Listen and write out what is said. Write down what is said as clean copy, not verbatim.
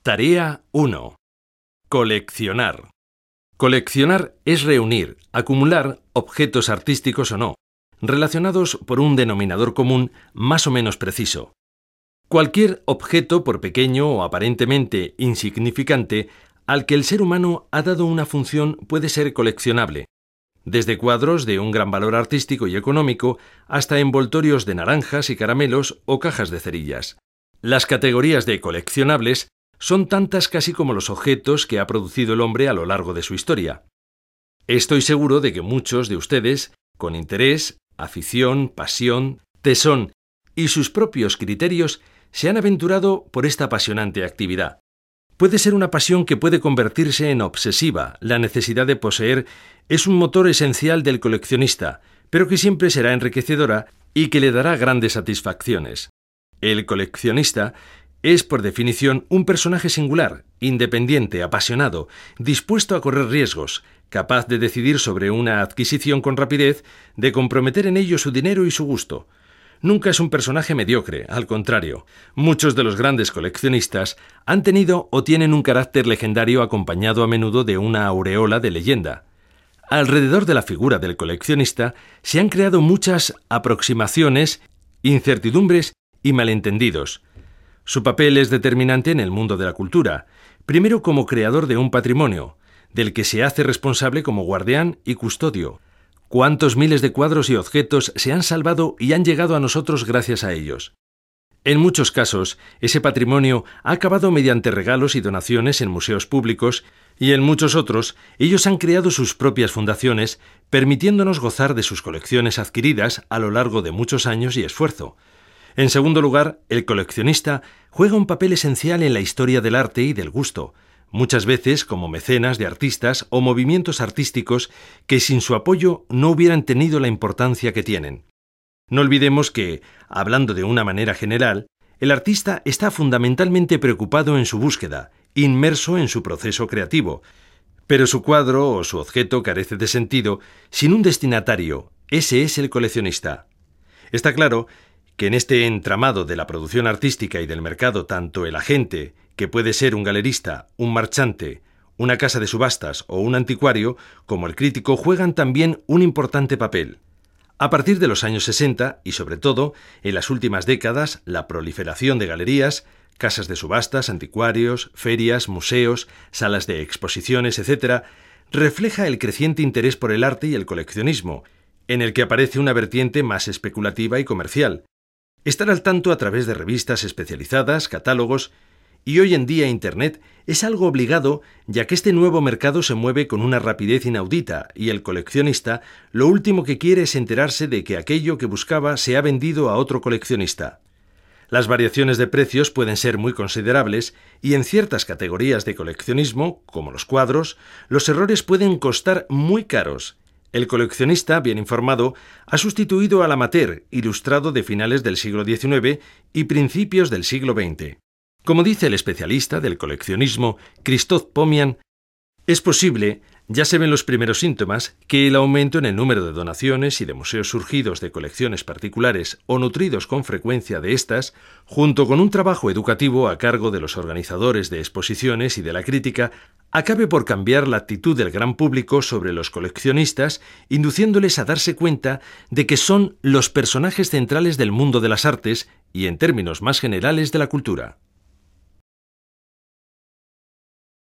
Tarea 1. Coleccionar. Coleccionar es reunir, acumular objetos artísticos o no, relacionados por un denominador común más o menos preciso. Cualquier objeto, por pequeño o aparentemente insignificante, al que el ser humano ha dado una función puede ser coleccionable, desde cuadros de un gran valor artístico y económico hasta envoltorios de naranjas y caramelos o cajas de cerillas. Las categorías de coleccionables son tantas casi como los objetos que ha producido el hombre a lo largo de su historia. Estoy seguro de que muchos de ustedes, con interés, afición, pasión, tesón y sus propios criterios, se han aventurado por esta apasionante actividad. Puede ser una pasión que puede convertirse en obsesiva. La necesidad de poseer es un motor esencial del coleccionista, pero que siempre será enriquecedora y que le dará grandes satisfacciones. El coleccionista es, por definición, un personaje singular, independiente, apasionado, dispuesto a correr riesgos, capaz de decidir sobre una adquisición con rapidez, de comprometer en ello su dinero y su gusto. Nunca es un personaje mediocre, al contrario. Muchos de los grandes coleccionistas han tenido o tienen un carácter legendario acompañado a menudo de una aureola de leyenda. Alrededor de la figura del coleccionista se han creado muchas aproximaciones, incertidumbres y malentendidos. Su papel es determinante en el mundo de la cultura, primero como creador de un patrimonio, del que se hace responsable como guardián y custodio. ¿Cuántos miles de cuadros y objetos se han salvado y han llegado a nosotros gracias a ellos? En muchos casos, ese patrimonio ha acabado mediante regalos y donaciones en museos públicos, y en muchos otros, ellos han creado sus propias fundaciones, permitiéndonos gozar de sus colecciones adquiridas a lo largo de muchos años y esfuerzo. En segundo lugar, el coleccionista juega un papel esencial en la historia del arte y del gusto, muchas veces como mecenas de artistas o movimientos artísticos que sin su apoyo no hubieran tenido la importancia que tienen. No olvidemos que, hablando de una manera general, el artista está fundamentalmente preocupado en su búsqueda, inmerso en su proceso creativo, pero su cuadro o su objeto carece de sentido sin un destinatario. Ese es el coleccionista. Está claro que en este entramado de la producción artística y del mercado tanto el agente, que puede ser un galerista, un marchante, una casa de subastas o un anticuario, como el crítico juegan también un importante papel. A partir de los años 60 y sobre todo en las últimas décadas, la proliferación de galerías, casas de subastas, anticuarios, ferias, museos, salas de exposiciones, etc., refleja el creciente interés por el arte y el coleccionismo, en el que aparece una vertiente más especulativa y comercial. Estar al tanto a través de revistas especializadas, catálogos y hoy en día Internet es algo obligado, ya que este nuevo mercado se mueve con una rapidez inaudita y el coleccionista lo último que quiere es enterarse de que aquello que buscaba se ha vendido a otro coleccionista. Las variaciones de precios pueden ser muy considerables y en ciertas categorías de coleccionismo, como los cuadros, los errores pueden costar muy caros. El coleccionista, bien informado, ha sustituido al amateur, ilustrado de finales del siglo XIX y principios del siglo XX. Como dice el especialista del coleccionismo, Christoph Pomian, es posible, ya se ven los primeros síntomas, que el aumento en el número de donaciones y de museos surgidos de colecciones particulares o nutridos con frecuencia de estas, junto con un trabajo educativo a cargo de los organizadores de exposiciones y de la crítica, acabe por cambiar la actitud del gran público sobre los coleccionistas, induciéndoles a darse cuenta de que son los personajes centrales del mundo de las artes y, en términos más generales, de la cultura.